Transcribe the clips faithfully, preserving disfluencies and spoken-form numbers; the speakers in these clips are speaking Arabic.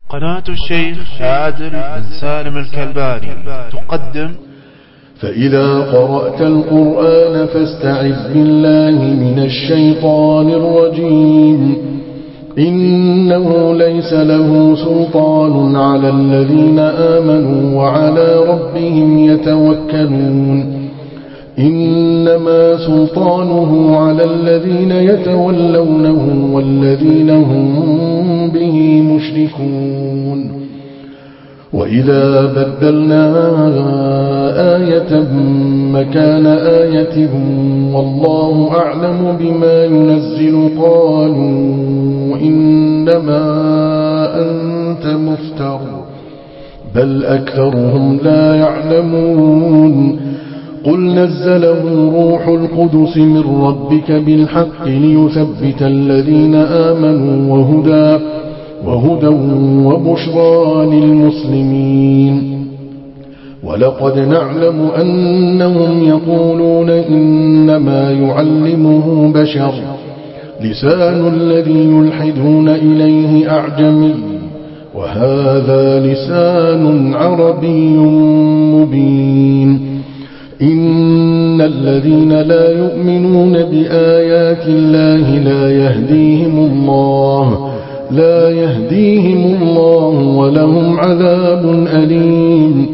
قناة الشيخ عادل بن سالم الكلباني تقدم فإذا قرأت القرآن فاستعذ بالله من الشيطان الرجيم إنه ليس له سلطان على الذين آمنوا وعلى ربهم يتوكلون إنما سلطانه على الذين يتولونه والذين هم به مشركون وإذا بدلنا آية مكان آية والله أعلم بما ينزل قالوا إنما أنت مفتر بل أكثرهم لا يعلمون قل نزله روح القدس من ربك بالحق ليثبت الذين آمنوا وهدى وهدى وبشرى للمسلمين ولقد نعلم أنهم يقولون إنما يعلمه بشر لسان الذي يلحدون إليه أعجمي وهذا لسان عربي مبين إن الذين لا يؤمنون بآيات الله لا يهديهم الله لا يهديهم الله ولهم عذاب أليم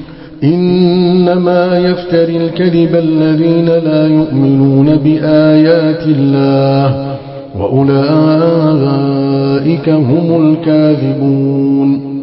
إنما يفتري الكذب الذين لا يؤمنون بآيات الله وأولئك هم الكاذبون